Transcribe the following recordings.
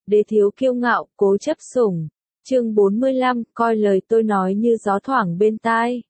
đế thiếu kiêu ngạo, cố chấp sủng. Chương 45, coi lời tôi nói như gió thoảng bên tai.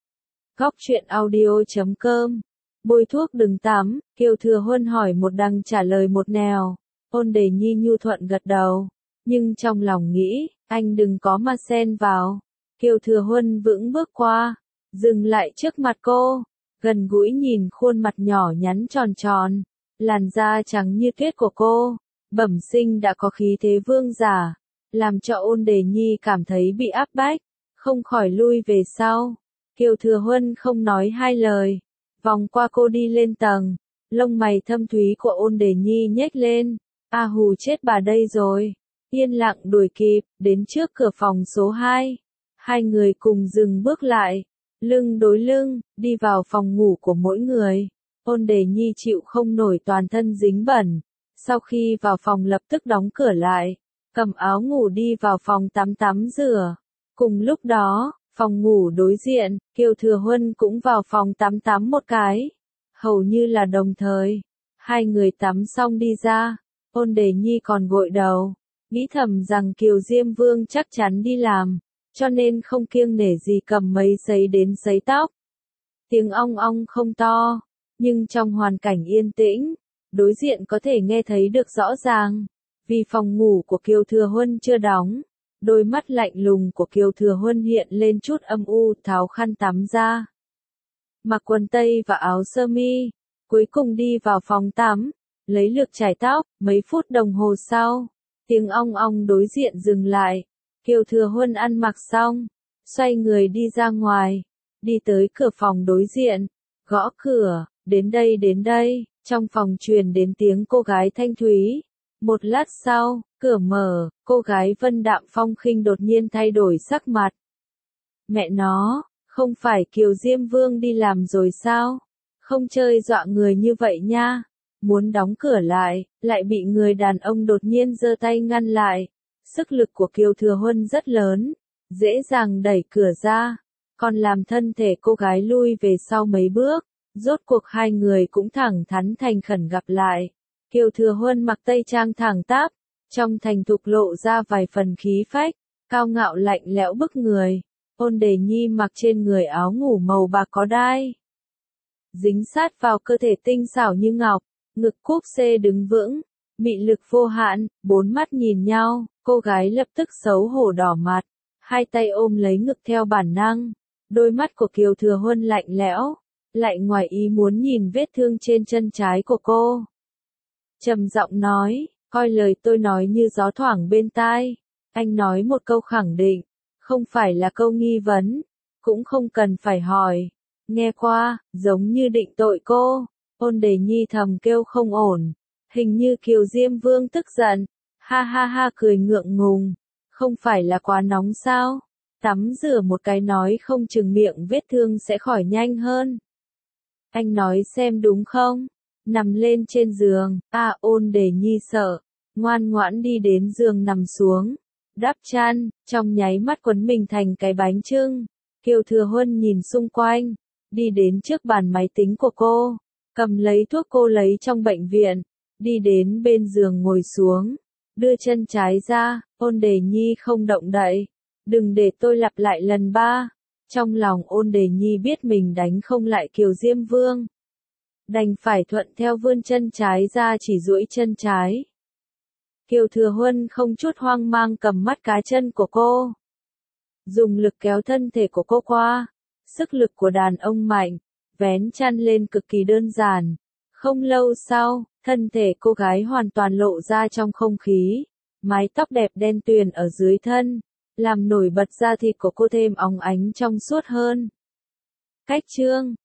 Góc truyện audio.com. Bôi thuốc đừng tắm, Kiều Thừa Huân hỏi một đằng trả lời một nẻo. Ôn Đề Nhi nhu thuận gật đầu, nhưng trong lòng nghĩ, anh đừng có mà xen vào. Kiều Thừa Huân vững bước qua, dừng lại trước mặt cô, gần gũi nhìn khuôn mặt nhỏ nhắn tròn tròn, làn da trắng như tuyết của cô, bẩm sinh đã có khí thế vương giả, làm cho Ôn Đề Nhi cảm thấy bị áp bách, không khỏi lui về sau. Kiều Thừa Huân không nói hai lời, vòng qua cô đi lên tầng, lông mày thâm thúy của Ôn Đề Nhi nhếch lên, a hù chết bà đây rồi. Yên lặng đuổi kịp, đến trước cửa phòng số 2. Hai người cùng dừng bước lại, lưng đối lưng, đi vào phòng ngủ của mỗi người. Ôn Đề Nhi chịu không nổi toàn thân dính bẩn. Sau khi vào phòng lập tức đóng cửa lại, cầm áo ngủ đi vào phòng tắm rửa. Cùng lúc đó, phòng ngủ đối diện, Kiều Thừa Huân cũng vào phòng tắm một cái. Hầu như là đồng thời, hai người tắm xong đi ra, Ôn Đề Nhi còn gội đầu, nghĩ thầm rằng Kiều Diêm Vương chắc chắn đi làm, cho nên không kiêng nể gì cầm mấy sấy đến sấy tóc. Tiếng ong ong không to, nhưng trong hoàn cảnh yên tĩnh, đối diện có thể nghe thấy được rõ ràng. Vì phòng ngủ của Kiều Thừa Huân chưa đóng, đôi mắt lạnh lùng của Kiều Thừa Huân hiện lên chút âm u, tháo khăn tắm ra. Mặc quần tây và áo sơ mi, cuối cùng đi vào phòng tắm, lấy lược chải tóc. Mấy phút đồng hồ sau, tiếng ong ong đối diện dừng lại. Kiều Thừa Huân ăn mặc xong, xoay người đi ra ngoài, đi tới cửa phòng đối diện, gõ cửa, đến đây, trong phòng truyền đến tiếng cô gái thanh thúy. Một lát sau, cửa mở, cô gái vân đạm phong khinh đột nhiên thay đổi sắc mặt. Mẹ nó, không phải Kiều Diêm Vương đi làm rồi sao? Không chơi dọa người như vậy nha. Muốn đóng cửa lại bị người đàn ông đột nhiên giơ tay ngăn lại. Sức lực của Kiều Thừa Huân rất lớn, dễ dàng đẩy cửa ra, còn làm thân thể cô gái lui về sau mấy bước. Rốt cuộc hai người cũng thẳng thắn thành khẩn gặp lại. Kiều Thừa Huân mặc tây trang thẳng tắp, trong thành thục lộ ra vài phần khí phách, cao ngạo lạnh lẽo bức người. Ôn Đề Nhi mặc trên người áo ngủ màu bạc có đai, dính sát vào cơ thể tinh xảo như ngọc, ngực cúp xê đứng vững, mị lực vô hạn. Bốn mắt nhìn nhau, cô gái lập tức xấu hổ đỏ mặt, hai tay ôm lấy ngực theo bản năng. Đôi mắt của Kiều Thừa Huân lạnh lẽo, lại ngoài ý muốn nhìn vết thương trên chân trái của cô. Trầm giọng nói, coi lời tôi nói như gió thoảng bên tai. Anh nói một câu khẳng định, không phải là câu nghi vấn, cũng không cần phải hỏi. Nghe qua, giống như định tội cô. Ôn Đề Nhi thầm kêu không ổn, hình như Kiều Diêm Vương tức giận. Ha ha ha cười ngượng ngùng, không phải là quá nóng sao? Tắm rửa một cái nói không chừng miệng vết thương sẽ khỏi nhanh hơn. Anh nói xem đúng không? Nằm lên trên giường, Ôn Đề Nhi sợ, ngoan ngoãn đi đến giường nằm xuống, đắp chăn, trong nháy mắt quấn mình thành cái bánh chưng. Kiều Thừa Huân nhìn xung quanh, đi đến trước bàn máy tính của cô, cầm lấy thuốc cô lấy trong bệnh viện, đi đến bên giường ngồi xuống, đưa chân trái ra. Ôn Đề Nhi không động đậy, đừng để tôi lặp lại lần ba. Trong lòng Ôn Đề Nhi biết mình đánh không lại Kiều Diêm Vương, đành phải thuận theo vươn chân trái ra chỉ duỗi chân trái. Kiều Thừa Huân không chút hoang mang cầm mắt cá chân của cô, dùng lực kéo thân thể của cô qua. Sức lực của đàn ông mạnh, vén chăn lên cực kỳ đơn giản. Không lâu sau, thân thể cô gái hoàn toàn lộ ra trong không khí, mái tóc đẹp đen tuyền ở dưới thân, làm nổi bật da thịt của cô thêm óng ánh trong suốt hơn. Cách chương